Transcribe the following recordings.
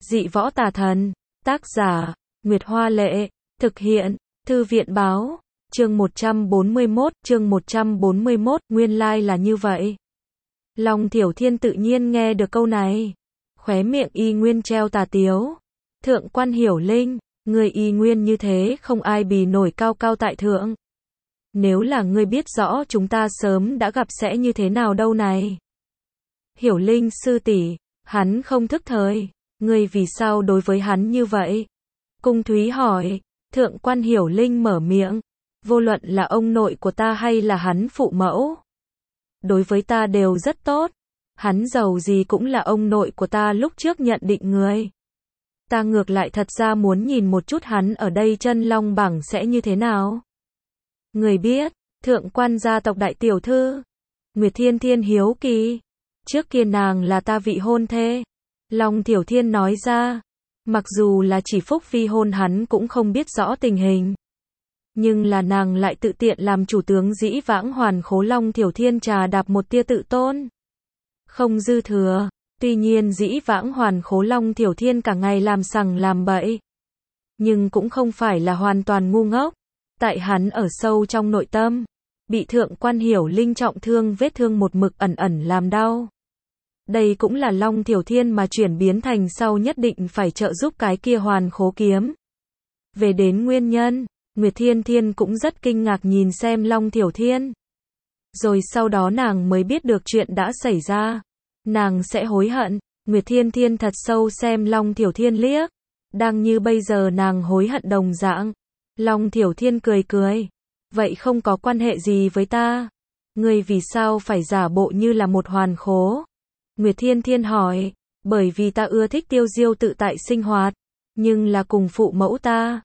Dị võ tà thần. Tác giả, Nguyệt Hoa Lệ. Thực hiện, Thư viện Báo. Chương 141, nguyên lai là như vậy. Long Thiểu Thiên tự nhiên nghe được câu này. Khóe miệng y nguyên treo tà tiếu. Thượng quan Hiểu Linh, người y nguyên như thế không ai bì nổi cao cao tại thượng. Nếu là ngươi biết rõ chúng ta sớm đã gặp sẽ như thế nào đâu này. Hiểu Linh sư tỷ, hắn không thức thời, ngươi vì sao đối với hắn như vậy? Cung Thúy hỏi. Thượng quan Hiểu Linh mở miệng, vô luận là ông nội của ta hay là hắn phụ mẫu, đối với ta đều rất tốt. Hắn giàu gì cũng là ông nội của ta lúc trước nhận định người. Ta ngược lại thật ra muốn nhìn một chút hắn ở đây chân long bảng sẽ như thế nào. Người biết, thượng quan gia tộc đại tiểu thư. Nguyệt Thiên Thiên hiếu kỳ. Trước kia nàng là ta vị hôn thê. Long Thiểu Thiên nói ra. Mặc dù là chỉ phúc vi hôn hắn cũng không biết rõ tình hình. Nhưng là nàng lại tự tiện làm chủ tướng dĩ vãng hoàn khố. Long Thiểu Thiên trà đạp một tia tự tôn. Không dư thừa. Tuy nhiên dĩ vãng hoàn khố Long Thiểu Thiên cả ngày làm sằng làm bậy. Nhưng cũng không phải là hoàn toàn ngu ngốc. Tại hắn ở sâu trong nội tâm, bị thượng quan Hiểu Linh trọng thương, vết thương một mực ẩn ẩn làm đau. Đây cũng là Long Thiểu Thiên mà chuyển biến thành sau nhất định phải trợ giúp cái kia hoàn khố kiếm. Về đến nguyên nhân, Nguyệt Thiên Thiên cũng rất kinh ngạc nhìn xem Long Thiểu Thiên. Rồi sau đó nàng mới biết được chuyện đã xảy ra. Nàng sẽ hối hận. Nguyệt Thiên Thiên thật sâu xem Long Thiểu Thiên liếc. Đang như bây giờ nàng hối hận đồng dạng. Long Thiểu Thiên cười cười. Vậy không có quan hệ gì với ta. Ngươi vì sao phải giả bộ như là một hoàn khố? Nguyệt Thiên Thiên hỏi. Bởi vì ta ưa thích tiêu diêu tự tại sinh hoạt. Nhưng là cùng phụ mẫu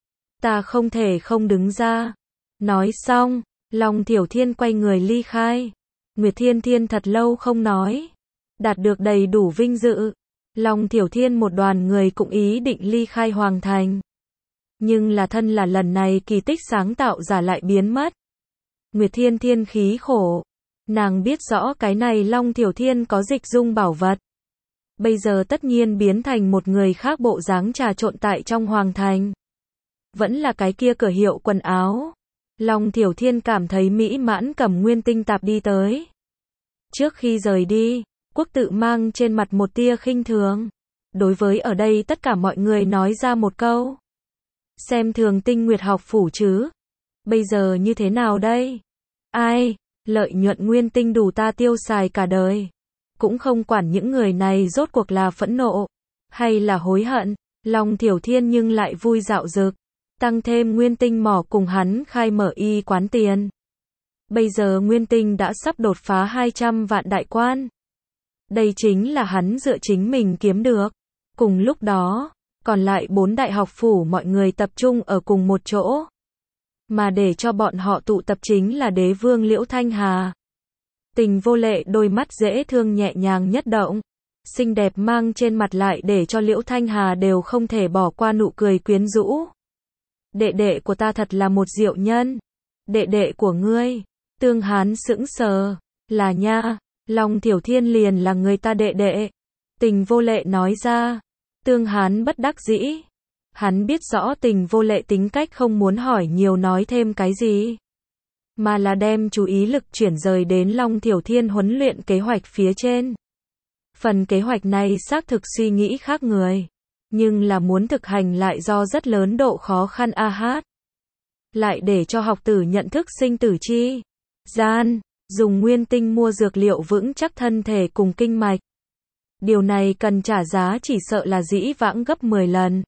ta không thể không đứng ra. Nói xong, Long Thiểu Thiên quay người ly khai. Nguyệt Thiên Thiên thật lâu không nói. Đạt được đầy đủ vinh dự. Long Thiểu Thiên một đoàn người cũng ý định ly khai hoàng thành. Nhưng là thân là lần này kỳ tích sáng tạo giả lại biến mất. Nguyệt Thiên Thiên khí khổ. Nàng biết rõ cái này Long Thiểu Thiên có dịch dung bảo vật. Bây giờ tất nhiên biến thành một người khác bộ dáng trà trộn tại trong hoàng thành. Vẫn là cái kia cửa hiệu quần áo. Long Thiểu Thiên cảm thấy mỹ mãn cầm nguyên tinh tạp đi tới. Trước khi rời đi, Quốc Tự mang trên mặt một tia khinh thường. Đối với ở đây tất cả mọi người nói ra một câu. Xem thường Tinh Nguyệt học phủ chứ. Bây giờ như thế nào đây? Ai, lợi nhuận nguyên tinh đủ ta tiêu xài cả đời. Cũng không quản những người này rốt cuộc là phẫn nộ hay là hối hận. Long Thiểu Thiên nhưng lại vui dạo dực. Tăng thêm nguyên tinh mỏ cùng hắn khai mở y quán tiền. Bây giờ nguyên tinh đã sắp đột phá 200 vạn đại quan. Đây chính là hắn dựa chính mình kiếm được. Cùng lúc đó, còn lại 4 đại học phủ mọi người tập trung ở cùng một chỗ. Mà để cho bọn họ tụ tập chính là đế vương Liễu Thanh Hà. Tình vô lệ đôi mắt dễ thương nhẹ nhàng nhất động. Xinh đẹp mang trên mặt lại để cho Liễu Thanh Hà đều không thể bỏ qua nụ cười quyến rũ. Đệ đệ của ta thật là một diệu nhân. Đệ đệ của ngươi. Tương Hán sững sờ. Là nha. Long Thiểu Thiên liền là người ta đệ đệ. Tình vô lệ nói ra. Tương Hán bất đắc dĩ. Hắn biết rõ tình vô lệ tính cách không muốn hỏi nhiều nói thêm cái gì. Mà là đem chú ý lực chuyển rời đến Long Thiểu Thiên huấn luyện kế hoạch phía trên. Phần kế hoạch này xác thực suy nghĩ khác người. Nhưng là muốn thực hành lại do rất lớn độ khó khăn hát. Lại để cho học tử nhận thức sinh tử chi gian. Dùng nguyên tinh mua dược liệu vững chắc thân thể cùng kinh mạch. Điều này cần trả giá chỉ sợ là dĩ vãng gấp 10 lần.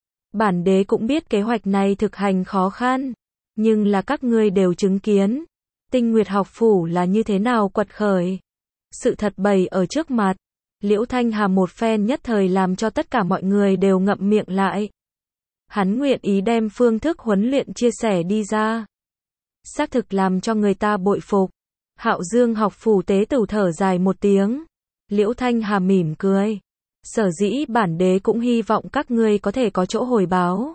Bản đế cũng biết kế hoạch này thực hành khó khăn. Nhưng là các ngươi đều chứng kiến. Tinh Nguyệt học phủ là như thế nào quật khởi. Sự thật bày ở trước mặt. Liễu Thanh Hà một phen nhất thời làm cho tất cả mọi người đều ngậm miệng lại. Hắn nguyện ý đem phương thức huấn luyện chia sẻ đi ra. Xác thực làm cho người ta bội phục. Hạo Dương học phủ tế tử thở dài một tiếng. Liễu Thanh Hà mỉm cười. Sở dĩ bản đế cũng hy vọng các ngươi có thể có chỗ hồi báo.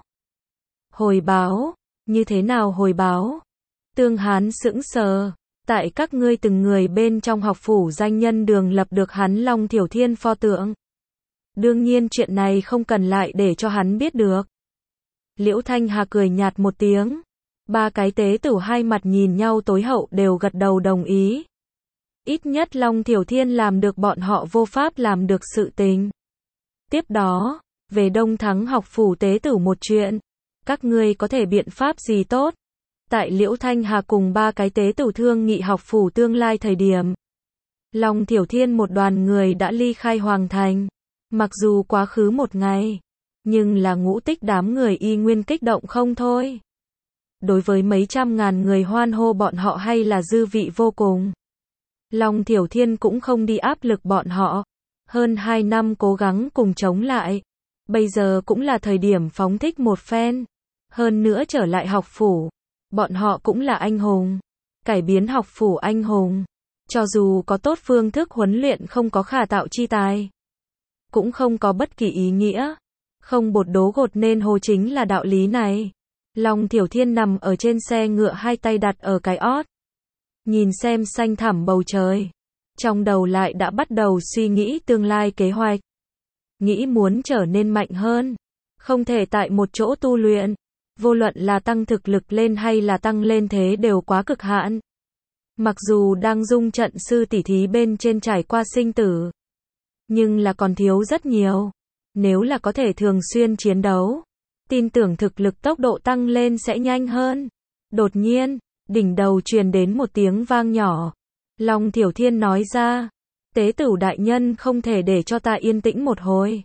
Hồi báo? Như thế nào hồi báo? Tương Hán sững sờ. Tại các ngươi từng người bên trong học phủ danh nhân đường lập được hắn Long Thiểu Thiên pho tượng. Đương nhiên chuyện này không cần lại để cho hắn biết được. Liễu Thanh Hà cười nhạt một tiếng. Ba cái tế tử hai mặt nhìn nhau tối hậu đều gật đầu đồng ý. Ít nhất Long Thiểu Thiên làm được bọn họ vô pháp làm được sự tình. Tiếp đó, về Đông Thắng học phủ tế tử một chuyện. Các ngươi có thể biện pháp gì tốt? Tại Liễu Thanh Hà cùng ba cái tế tử thương nghị học phủ tương lai thời điểm. Long Thiểu Thiên một đoàn người đã ly khai Hoàng Thành. Mặc dù quá khứ một ngày, nhưng là Ngũ Tích đám người y nguyên kích động không thôi. Đối với mấy trăm ngàn người hoan hô bọn họ hay là dư vị vô cùng. Long Thiểu Thiên cũng không đi áp lực bọn họ. Hơn 2 năm cố gắng cùng chống lại. Bây giờ cũng là thời điểm phóng thích một phen. Hơn nữa trở lại học phủ. Bọn họ cũng là anh hùng. Cải biến học phủ anh hùng. Cho dù có tốt phương thức huấn luyện không có khả tạo chi tài. Cũng không có bất kỳ ý nghĩa. Không bột đố gột nên hồ chính là đạo lý này. Long Thiểu Thiên nằm ở trên xe ngựa hai tay đặt ở cái ót. Nhìn xem xanh thẳm bầu trời. Trong đầu lại đã bắt đầu suy nghĩ tương lai kế hoạch. Nghĩ muốn trở nên mạnh hơn. Không thể tại một chỗ tu luyện. Vô luận là tăng thực lực lên hay là tăng lên thế đều quá cực hạn. Mặc dù đang dung trận sư tỷ thí bên trên trải qua sinh tử. Nhưng là còn thiếu rất nhiều. Nếu là có thể thường xuyên chiến đấu. Tin tưởng thực lực tốc độ tăng lên sẽ nhanh hơn. Đột nhiên, đỉnh đầu truyền đến một tiếng vang nhỏ. Long Thiểu Thiên nói ra. Tế tử đại nhân không thể để cho ta yên tĩnh một hồi.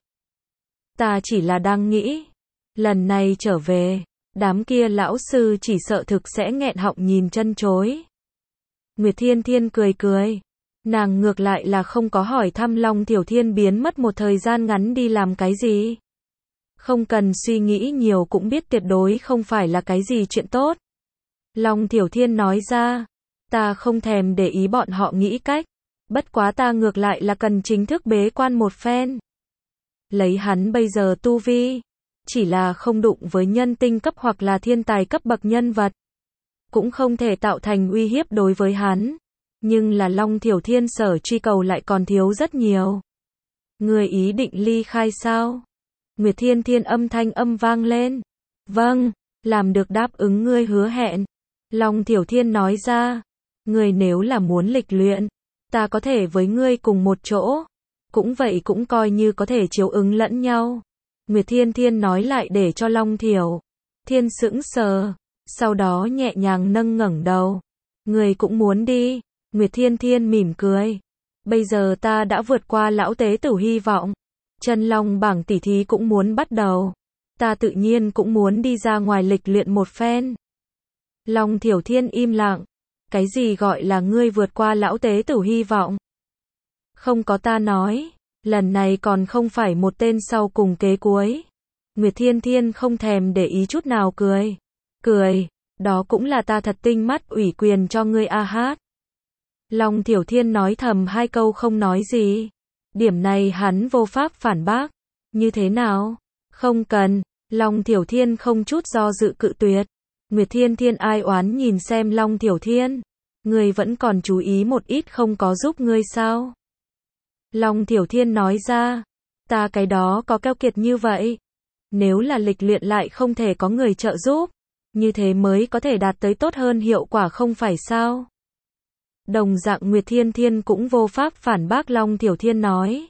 Ta chỉ là đang nghĩ. Lần này trở về. Đám kia lão sư chỉ sợ thực sẽ nghẹn họng nhìn chân chối. Nguyệt Thiên Thiên cười cười. Nàng ngược lại là không có hỏi thăm Long Thiểu Thiên biến mất một thời gian ngắn đi làm cái gì. Không cần suy nghĩ nhiều cũng biết tuyệt đối không phải là cái gì chuyện tốt. Long Thiểu Thiên nói ra. Ta không thèm để ý bọn họ nghĩ cách. Bất quá ta ngược lại là cần chính thức bế quan một phen. Lấy hắn bây giờ tu vi. Chỉ là không đụng với nhân tinh cấp hoặc là thiên tài cấp bậc nhân vật. Cũng không thể tạo thành uy hiếp đối với hắn. Nhưng là Long Thiểu Thiên sở truy cầu lại còn thiếu rất nhiều. Người ý định ly khai sao? Nguyệt Thiên Thiên âm thanh vang lên. Vâng, làm được đáp ứng ngươi hứa hẹn. Long Thiểu Thiên nói ra. Ngươi nếu là muốn lịch luyện, ta có thể với ngươi cùng một chỗ. Cũng vậy cũng coi như có thể chiếu ứng lẫn nhau. Nguyệt Thiên Thiên nói lại để cho Long Thiểu Thiên sững sờ. Sau đó nhẹ nhàng nâng ngẩng đầu. Ngươi cũng muốn đi. Nguyệt Thiên Thiên mỉm cười. Bây giờ ta đã vượt qua lão tế tử hy vọng. Chân long bảng tỷ thí cũng muốn bắt đầu. Ta tự nhiên cũng muốn đi ra ngoài lịch luyện một phen. Long Thiểu Thiên im lặng. Cái gì gọi là ngươi vượt qua lão tế tử hy vọng? Không có ta nói. Lần này còn không phải một tên sau cùng kế cuối. Nguyệt Thiên Thiên không thèm để ý chút nào cười. Cười. Đó cũng là ta thật tinh mắt ủy quyền cho ngươi a hát. Long Thiểu Thiên nói thầm hai câu không nói gì. Điểm này hắn vô pháp phản bác. Như thế nào? Không cần. Long Thiểu Thiên không chút do dự cự tuyệt. Nguyệt Thiên Thiên ai oán nhìn xem Long Thiểu Thiên. Ngươi vẫn còn chú ý một ít không có giúp ngươi sao? Long Thiểu Thiên nói ra. Ta cái đó có keo kiệt như vậy. Nếu là lịch luyện lại không thể có người trợ giúp. Như thế mới có thể đạt tới tốt hơn hiệu quả không phải sao? Đồng dạng Nguyệt Thiên Thiên cũng vô pháp phản bác Long Thiểu Thiên nói.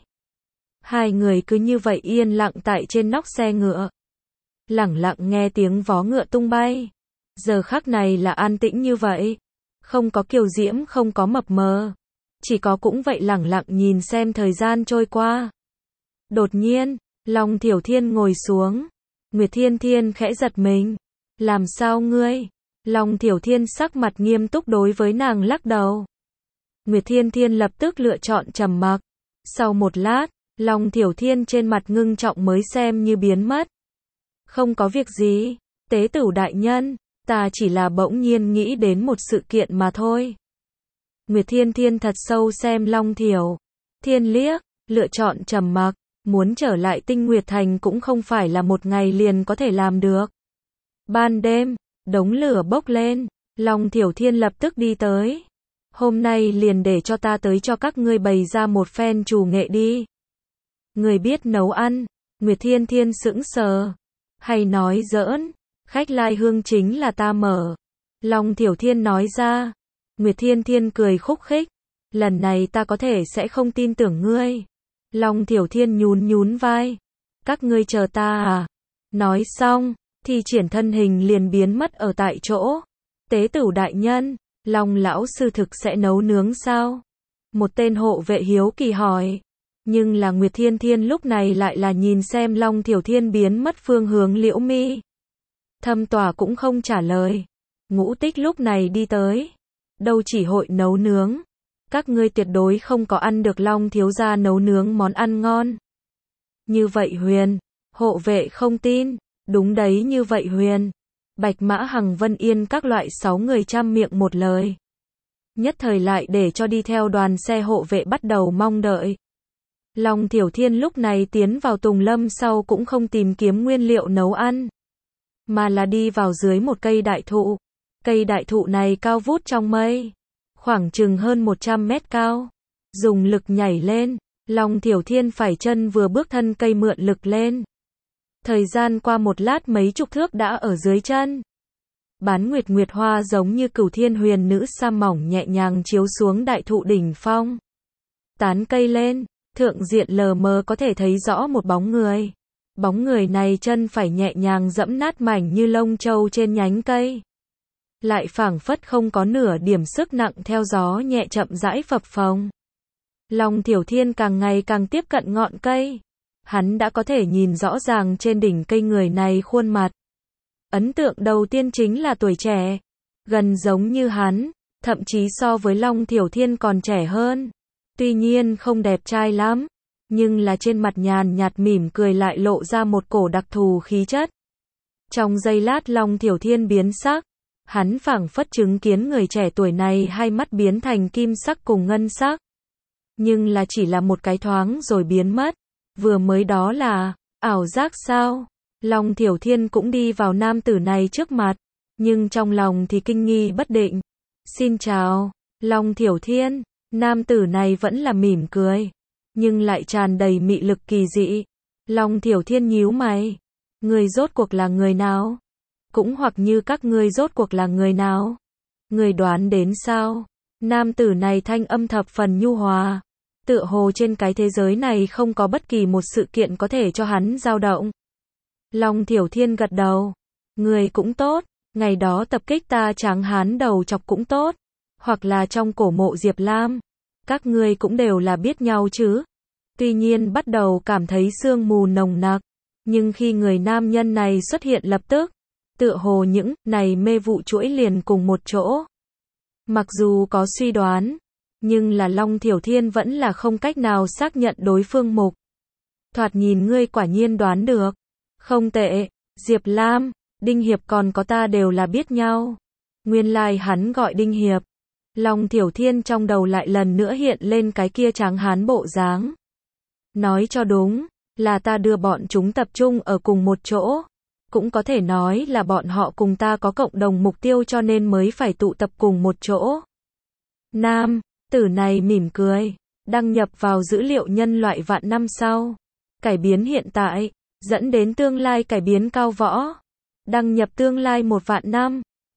Hai người cứ như vậy yên lặng tại trên nóc xe ngựa. Lẳng lặng nghe tiếng vó ngựa tung bay. Giờ khắc này là an tĩnh như vậy. Không có kiều diễm, không có mập mờ. Chỉ có cũng vậy lẳng lặng nhìn xem thời gian trôi qua. Đột nhiên, Long Thiểu Thiên ngồi xuống. Nguyệt Thiên Thiên khẽ giật mình. Làm sao ngươi? Long Thiểu Thiên sắc mặt nghiêm túc đối với nàng lắc đầu. Nguyệt Thiên Thiên lập tức lựa chọn trầm mặc. Sau một lát, Long Thiểu Thiên trên mặt ngưng trọng mới xem như biến mất. Không có việc gì, tế tử đại nhân, ta chỉ là bỗng nhiên nghĩ đến một sự kiện mà thôi. Nguyệt Thiên Thiên thật sâu xem Long Thiểu Thiên liếc, lựa chọn trầm mặc, muốn trở lại Tinh Nguyệt Thành cũng không phải là một ngày liền có thể làm được. Ban đêm, đống lửa bốc lên, Long Thiểu Thiên lập tức đi tới. Hôm nay liền để cho ta tới cho các ngươi bày ra một phen trù nghệ đi. Người biết nấu ăn. Nguyệt Thiên Thiên sững sờ. Hay nói giỡn, khách lai hương chính là ta mở. Long Thiểu Thiên nói ra. Nguyệt Thiên Thiên cười khúc khích. Lần này ta có thể sẽ không tin tưởng ngươi. Long Thiểu Thiên nhún nhún vai. Các ngươi chờ ta à? Nói xong, thì triển thân hình liền biến mất ở tại chỗ. Tế tửu đại nhân, Long lão sư thực sẽ nấu nướng sao? Một tên hộ vệ hiếu kỳ hỏi. Nhưng là Nguyệt Thiên Thiên lúc này lại là nhìn xem Long Thiểu Thiên biến mất phương hướng Liễu Mi. Thâm Tòa cũng không trả lời. Ngũ Tích lúc này đi tới. Đâu chỉ hội nấu nướng. Các ngươi tuyệt đối không có ăn được Long thiếu gia nấu nướng món ăn ngon. Như vậy Huyền. Hộ vệ không tin. Đúng đấy, như vậy Huyền. Bạch Mã Hằng Vân Yên các loại 6 người trăm miệng một lời. Nhất thời lại để cho đi theo đoàn xe hộ vệ bắt đầu mong đợi. Long Thiểu Thiên lúc này tiến vào Tùng Lâm sau cũng không tìm kiếm nguyên liệu nấu ăn, mà là đi vào dưới một cây đại thụ. Cây đại thụ này cao vút trong mây, khoảng chừng hơn 100 mét cao. Dùng lực nhảy lên, Long Thiểu Thiên phải chân vừa bước thân cây mượn lực lên. Thời gian qua một lát mấy chục thước đã ở dưới chân. Bán nguyệt nguyệt hoa giống như cửu thiên huyền nữ sa mỏng nhẹ nhàng chiếu xuống đại thụ đỉnh phong. Tán cây lên, thượng diện lờ mờ có thể thấy rõ một bóng người. Bóng người này chân phải nhẹ nhàng dẫm nát mảnh như lông trâu trên nhánh cây. Lại phảng phất không có nửa điểm sức nặng theo gió nhẹ chậm rãi phập phồng. Long Thiểu Thiên càng ngày càng tiếp cận ngọn cây. Hắn đã có thể nhìn rõ ràng trên đỉnh cây người này khuôn mặt. Ấn tượng đầu tiên chính là tuổi trẻ. Gần giống như hắn, thậm chí so với Long Thiểu Thiên còn trẻ hơn. Tuy nhiên không đẹp trai lắm, nhưng là trên mặt nhàn nhạt mỉm cười lại lộ ra một cổ đặc thù khí chất. Trong giây lát Long Thiểu Thiên biến sắc. Hắn phảng phất chứng kiến người trẻ tuổi này hai mắt biến thành kim sắc cùng ngân sắc. Nhưng là chỉ là một cái thoáng rồi biến mất. Vừa mới đó là ảo giác sao? Long Thiểu Thiên cũng đi vào nam tử này trước mặt, nhưng trong lòng thì kinh nghi bất định. Xin chào, Long Thiểu Thiên. Nam tử này vẫn là mỉm cười, nhưng lại tràn đầy mị lực kỳ dị. Long Thiểu Thiên nhíu mày. Người rốt cuộc là người nào? Cũng hoặc như các ngươi rốt cuộc là người nào? Người đoán đến sao? Nam tử này thanh âm thập phần nhu hòa. Tựa hồ trên cái thế giới này không có bất kỳ một sự kiện có thể cho hắn dao động. Long Thiểu Thiên gật đầu. Người cũng tốt, ngày đó tập kích ta Tráng Hán đầu chọc cũng tốt, hoặc là trong cổ mộ Diệp Lam, các ngươi cũng đều là biết nhau chứ. Tuy nhiên bắt đầu cảm thấy sương mù nồng nặc, nhưng khi người nam nhân này xuất hiện lập tức, tựa hồ những này mê vụ chuỗi liền cùng một chỗ. Mặc dù có suy đoán, nhưng là Long Thiểu Thiên vẫn là không cách nào xác nhận đối phương mục. Thoạt nhìn ngươi quả nhiên đoán được. Không tệ, Diệp Lam, Đinh Hiệp còn có ta đều là biết nhau. Nguyên lai hắn gọi Đinh Hiệp. Long Thiểu Thiên trong đầu lại lần nữa hiện lên cái kia Tráng Hán bộ dáng. Nói cho đúng, là ta đưa bọn chúng tập trung ở cùng một chỗ. Cũng có thể nói là bọn họ cùng ta có cộng đồng mục tiêu cho nên mới phải tụ tập cùng một chỗ. Nam tử này mỉm cười, đăng nhập vào dữ liệu nhân loại vạn năm sau. Cải biến hiện tại, dẫn đến tương lai cải biến cao võ. Đăng nhập tương lai 1 vạn năm.